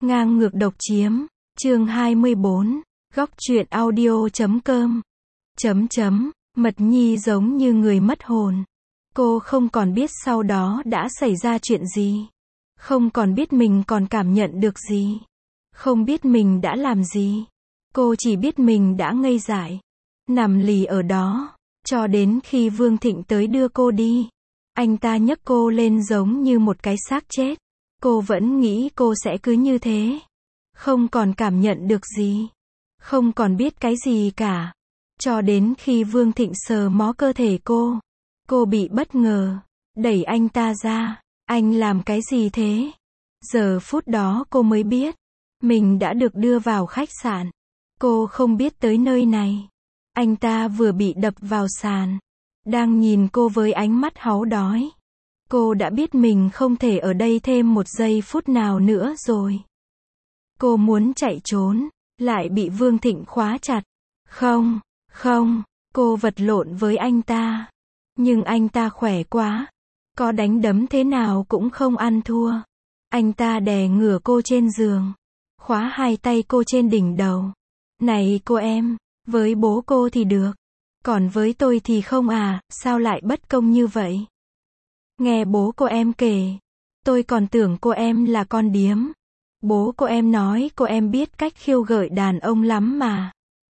Ngang ngược độc chiếm, chương 24, góc truyện audio.com. Mật Nhi giống như người mất hồn. Cô không còn biết sau đó đã xảy ra chuyện gì. Không còn biết mình còn cảm nhận được gì. Không biết mình đã làm gì. Cô chỉ biết mình đã ngây dại. Nằm lì ở đó. Cho đến khi Vương Thịnh tới đưa cô đi. Anh ta nhấc cô lên giống như một cái xác chết. Cô vẫn nghĩ cô sẽ cứ như thế. Không còn cảm nhận được gì. Không còn biết cái gì cả. Cho đến khi Vương Thịnh sờ mó cơ thể cô. Cô bị bất ngờ. Đẩy anh ta ra. Anh làm cái gì thế? Giờ phút đó cô mới biết. Mình đã được đưa vào khách sạn. Cô không biết tới nơi này. Anh ta vừa bị đập vào sàn. Đang nhìn cô với ánh mắt háu đói. Cô đã biết mình không thể ở đây thêm một giây phút nào nữa rồi. Cô muốn chạy trốn. Lại bị Vương Thịnh khóa chặt. Không, cô vật lộn với anh ta. Nhưng anh ta khỏe quá. Có đánh đấm thế nào cũng không ăn thua. Anh ta đè ngửa cô trên giường. Khóa hai tay cô trên đỉnh đầu. Này cô em, với bố cô thì được. Còn với tôi thì không à, sao lại bất công như vậy? Nghe bố cô em kể. Tôi còn tưởng cô em là con điếm. Bố cô em nói cô em biết cách khiêu gợi đàn ông lắm mà.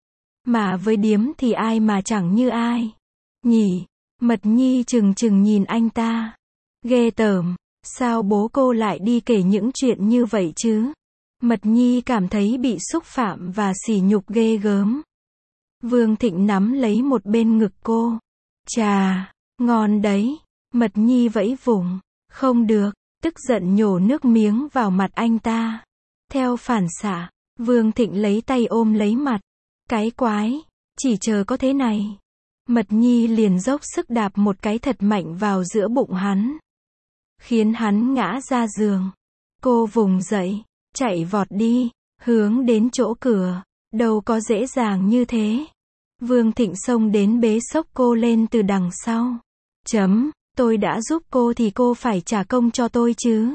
Mà với điếm thì ai mà chẳng như ai. Nhỉ? Mật Nhi chừng nhìn anh ta. Ghê tởm. Sao bố cô lại đi kể những chuyện như vậy chứ? Mật Nhi cảm thấy bị xúc phạm và sỉ nhục ghê gớm. Vương Thịnh nắm lấy một bên ngực cô. Chà, ngon đấy. Mật Nhi vẫy vùng. Không được. Tức giận nhổ nước miếng vào mặt anh ta. Theo phản xạ, Vương Thịnh lấy tay ôm lấy mặt. Cái quái, chỉ chờ có thế này. Mật Nhi liền dốc sức đạp một cái thật mạnh vào giữa bụng hắn. Khiến hắn ngã ra giường. Cô vùng dậy, chạy vọt đi, hướng đến chỗ cửa. Đâu có dễ dàng như thế. Vương Thịnh xông đến bế xốc cô lên từ đằng sau. Tôi đã giúp cô thì cô phải trả công cho tôi chứ.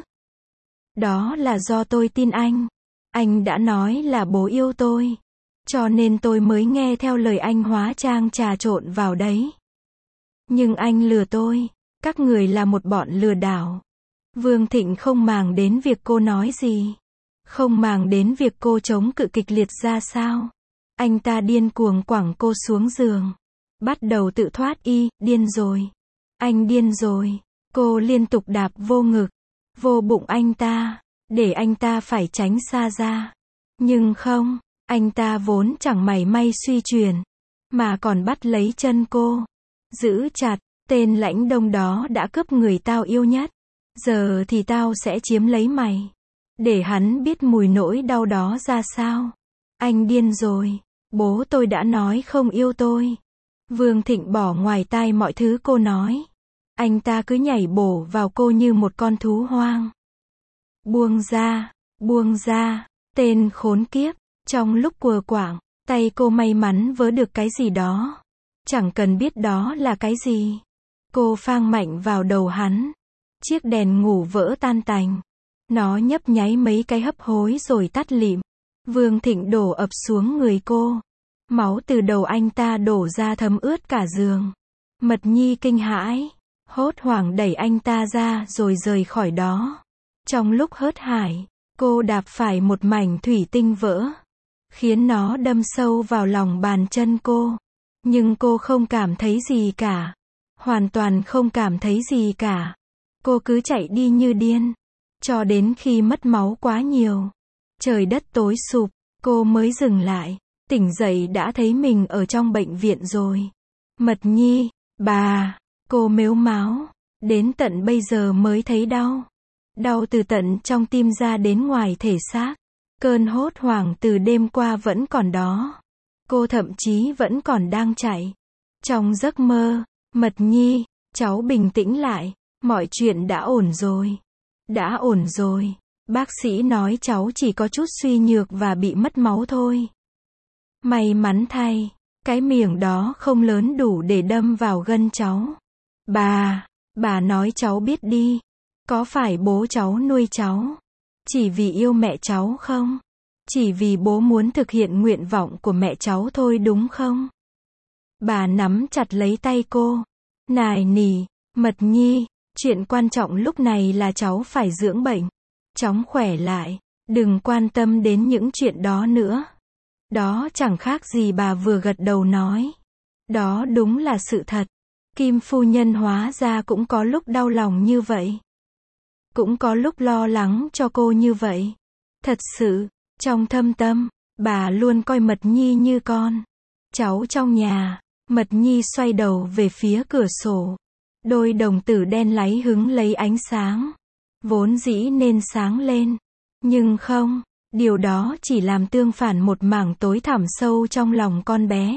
Đó là do tôi tin anh. Anh đã nói là bố yêu tôi. Cho nên tôi mới nghe theo lời anh hóa trang trà trộn vào đấy. Nhưng anh lừa tôi. Các người là một bọn lừa đảo. Vương Thịnh không màng đến việc cô nói gì. Không màng đến việc cô chống cự kịch liệt ra sao. Anh ta điên cuồng quẳng cô xuống giường. Bắt đầu tự thoát điên rồi. Anh điên rồi. Cô liên tục đạp vô ngực. Vô bụng anh ta. Để anh ta phải tránh xa ra. Nhưng không. Anh ta vốn chẳng mảy may suy chuyển. Mà còn bắt lấy chân cô. Giữ chặt. Tên lãnh đông đó đã cướp người tao yêu nhất. Giờ thì tao sẽ chiếm lấy mày. Để hắn biết mùi nỗi đau đó ra sao. Anh điên rồi. Bố tôi đã nói không yêu tôi. Vương Thịnh bỏ ngoài tai mọi thứ cô nói. Anh ta cứ nhảy bổ vào cô như một con thú hoang. Buông ra, tên khốn kiếp. Trong lúc quờ quạng, tay cô may mắn vớ được cái gì đó. Chẳng cần biết đó là cái gì. Cô phang mạnh vào đầu hắn. Chiếc đèn ngủ vỡ tan tành. Nó nhấp nháy mấy cái hấp hối rồi tắt lịm. Vương Thịnh đổ ập xuống người cô. Máu từ đầu anh ta đổ ra thấm ướt cả giường. Mật Nhi kinh hãi. Hốt hoảng đẩy anh ta ra rồi rời khỏi đó. Trong lúc hớt hải, cô đạp phải một mảnh thủy tinh vỡ. Khiến nó đâm sâu vào lòng bàn chân cô. Nhưng cô không cảm thấy gì cả. Hoàn toàn không cảm thấy gì cả. Cô cứ chạy đi như điên. Cho đến khi mất máu quá nhiều. Trời đất tối sụp, cô mới dừng lại. Tỉnh dậy đã thấy mình ở trong bệnh viện rồi. Mật Nhi, bà, cô mếu máo. Đến tận bây giờ mới thấy đau. Đau từ tận trong tim ra đến ngoài thể xác. Cơn hốt hoảng từ đêm qua vẫn còn đó. Cô thậm chí vẫn còn đang chạy. Trong giấc mơ, Mật Nhi, cháu bình tĩnh lại. Mọi chuyện đã ổn rồi. Đã ổn rồi. Bác sĩ nói cháu chỉ có chút suy nhược và bị mất máu thôi. May mắn thay, cái miệng đó không lớn đủ để đâm vào gân cháu. Bà nói cháu biết đi. Có phải bố cháu nuôi cháu? Chỉ vì yêu mẹ cháu không? Chỉ vì bố muốn thực hiện nguyện vọng của mẹ cháu thôi đúng không? Bà nắm chặt lấy tay cô. Nài nỉ, Mật Nhi, chuyện quan trọng lúc này là cháu phải dưỡng bệnh. Chóng khỏe lại, đừng quan tâm đến những chuyện đó nữa. Đó chẳng khác gì bà vừa gật đầu nói. Đó đúng là sự thật. Kim phu nhân hóa ra cũng có lúc đau lòng như vậy. Cũng có lúc lo lắng cho cô như vậy. Thật sự, trong thâm tâm, bà luôn coi Mật Nhi như con cháu trong nhà. Mật Nhi xoay đầu về phía cửa sổ. Đôi đồng tử đen láy hứng lấy ánh sáng. Vốn dĩ nên sáng lên. Nhưng không, điều đó chỉ làm tương phản một mảng tối thẳm sâu trong lòng con bé.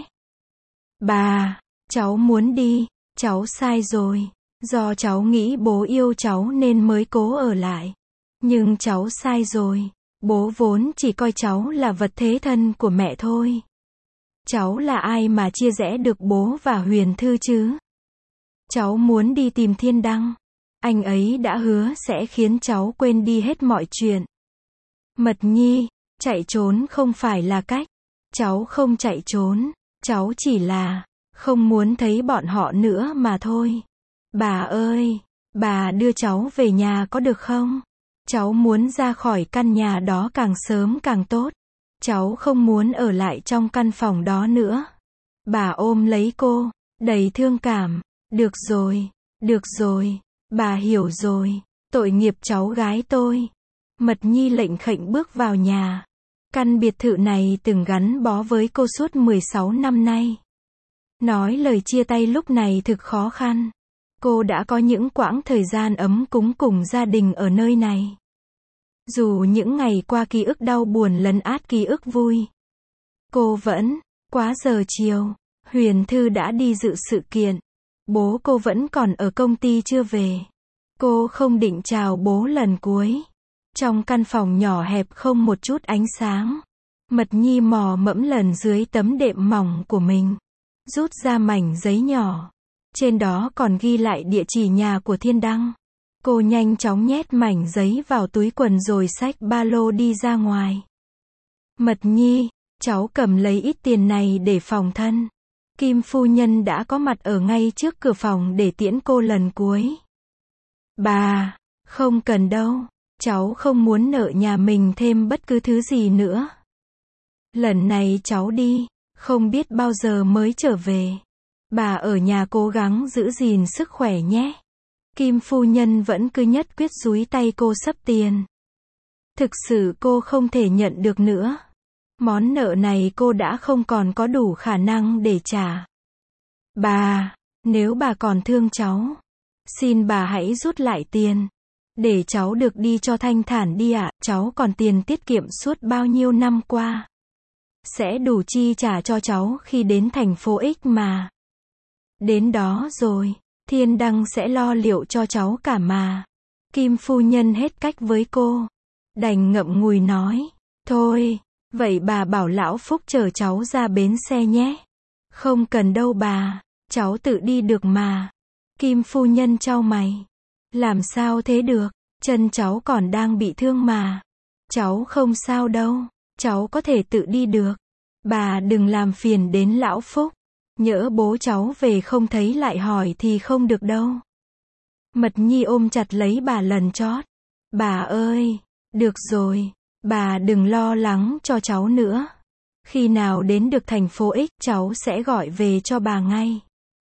Bà, cháu muốn đi, cháu sai rồi. Do cháu nghĩ bố yêu cháu nên mới cố ở lại. Nhưng cháu sai rồi. Bố vốn chỉ coi cháu là vật thế thân của mẹ thôi. Cháu là ai mà chia rẽ được bố và Huyền Thư chứ? Cháu muốn đi tìm Thiên Đăng. Anh ấy đã hứa sẽ khiến cháu quên đi hết mọi chuyện. Mật Nhi, chạy trốn không phải là cách. Cháu không chạy trốn. Cháu chỉ là không muốn thấy bọn họ nữa mà thôi. Bà ơi, bà đưa cháu về nhà có được không? Cháu muốn ra khỏi căn nhà đó càng sớm càng tốt. Cháu không muốn ở lại trong căn phòng đó nữa. Bà ôm lấy cô, đầy thương cảm. Được rồi, bà hiểu rồi. Tội nghiệp cháu gái tôi. Mật Nhi lệnh khệnh bước vào nhà. Căn biệt thự này từng gắn bó với cô suốt 16 năm nay. Nói lời chia tay lúc này thực khó khăn. Cô đã có những quãng thời gian ấm cúng cùng gia đình ở nơi này. Dù những ngày qua ký ức đau buồn lấn át ký ức vui. Cô vẫn, quá giờ chiều, Huyền Thư đã đi dự sự kiện. Bố cô vẫn còn ở công ty chưa về. Cô không định chào bố lần cuối. Trong căn phòng nhỏ hẹp không một chút ánh sáng. Mật Nhi mò mẫm lần dưới tấm đệm mỏng của mình. Rút ra mảnh giấy nhỏ. Trên đó còn ghi lại địa chỉ nhà của Thiên Đăng. Cô nhanh chóng nhét mảnh giấy vào túi quần rồi xách ba lô đi ra ngoài. Mật Nhi, cháu cầm lấy ít tiền này để phòng thân. Kim phu nhân đã có mặt ở ngay trước cửa phòng để tiễn cô lần cuối. Bà, không cần đâu. Cháu không muốn nợ nhà mình thêm bất cứ thứ gì nữa. Lần này cháu đi, không biết bao giờ mới trở về. Bà ở nhà cố gắng giữ gìn sức khỏe nhé. Kim phu nhân vẫn cứ nhất quyết dúi tay cô xấp tiền. Thực sự cô không thể nhận được nữa. Món nợ này cô đã không còn có đủ khả năng để trả. Bà, nếu bà còn thương cháu, xin bà hãy rút lại tiền. Để cháu được đi cho thanh thản đi ạ. Cháu còn tiền tiết kiệm suốt bao nhiêu năm qua. Sẽ đủ chi trả cho cháu khi đến thành phố X mà. Đến đó rồi, Thiên Đăng sẽ lo liệu cho cháu cả mà. Kim phu nhân hết cách với cô. Đành ngậm ngùi nói. Thôi, vậy bà bảo lão Phúc chở cháu ra bến xe nhé. Không cần đâu bà, cháu tự đi được mà. Kim phu nhân chau mày. Làm sao thế được, chân cháu còn đang bị thương mà. Cháu không sao đâu, cháu có thể tự đi được. Bà đừng làm phiền đến lão Phúc. Nhỡ bố cháu về không thấy lại hỏi thì không được đâu. Mật Nhi ôm chặt lấy bà lần chót. Bà ơi, được rồi, bà đừng lo lắng cho cháu nữa. Khi nào đến được thành phố X cháu sẽ gọi về cho bà ngay.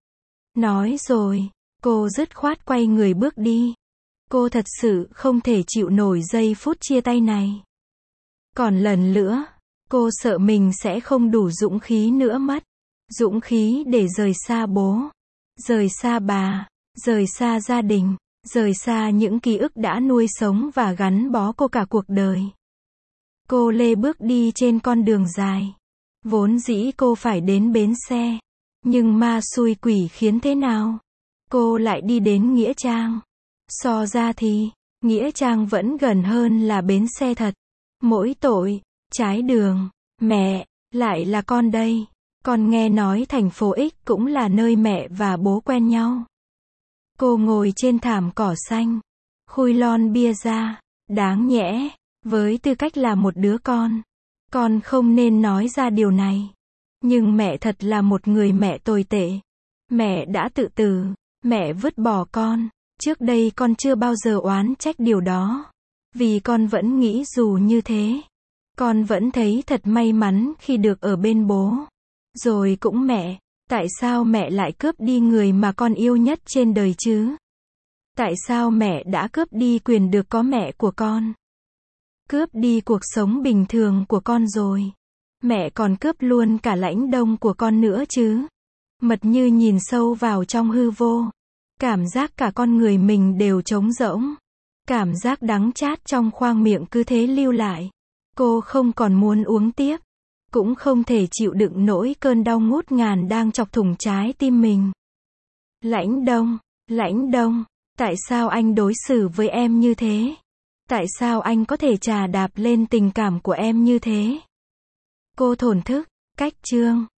Nói rồi, cô dứt khoát quay người bước đi. Cô thật sự không thể chịu nổi giây phút chia tay này. Còn lần nữa, cô sợ mình sẽ không đủ dũng khí nữa mất. Dũng khí để rời xa bố, rời xa bà, rời xa gia đình, rời xa những ký ức đã nuôi sống và gắn bó cô cả cuộc đời. Cô lê bước đi trên con đường dài. Vốn dĩ cô phải đến bến xe. Nhưng ma xui quỷ khiến thế nào? Cô lại đi đến Nghĩa Trang. So ra thì, Nghĩa Trang vẫn gần hơn là bến xe thật. Mỗi tội, trái đường, mẹ, lại là con đây. Con nghe nói thành phố X cũng là nơi mẹ và bố quen nhau. Cô ngồi trên thảm cỏ xanh. Khui lon bia ra. Đáng nhẽ, Với tư cách là một đứa con không nên nói ra điều này. Nhưng mẹ thật là một người mẹ tồi tệ. Mẹ đã tự tử, mẹ vứt bỏ con. Trước đây con chưa bao giờ oán trách điều đó. Vì con vẫn nghĩ dù như thế, con vẫn thấy thật may mắn khi được ở bên bố. Rồi cũng mẹ, tại sao mẹ lại cướp đi người mà con yêu nhất trên đời chứ? Tại sao mẹ đã cướp đi quyền được có mẹ của con? Cướp đi cuộc sống bình thường của con rồi. Mẹ còn cướp luôn cả lãnh đông của con nữa chứ. Mật Như nhìn sâu vào trong hư vô. Cảm giác cả con người mình đều trống rỗng. Cảm giác đắng chát trong khoang miệng cứ thế lưu lại. Cô không còn muốn uống tiếp. Cũng không thể chịu đựng nỗi cơn đau ngút ngàn đang chọc thủng trái tim mình. Lãnh Đông, tại sao anh đối xử với em như thế? Tại sao anh có thể trà đạp lên tình cảm của em như thế? Cô thổn thức, cách chương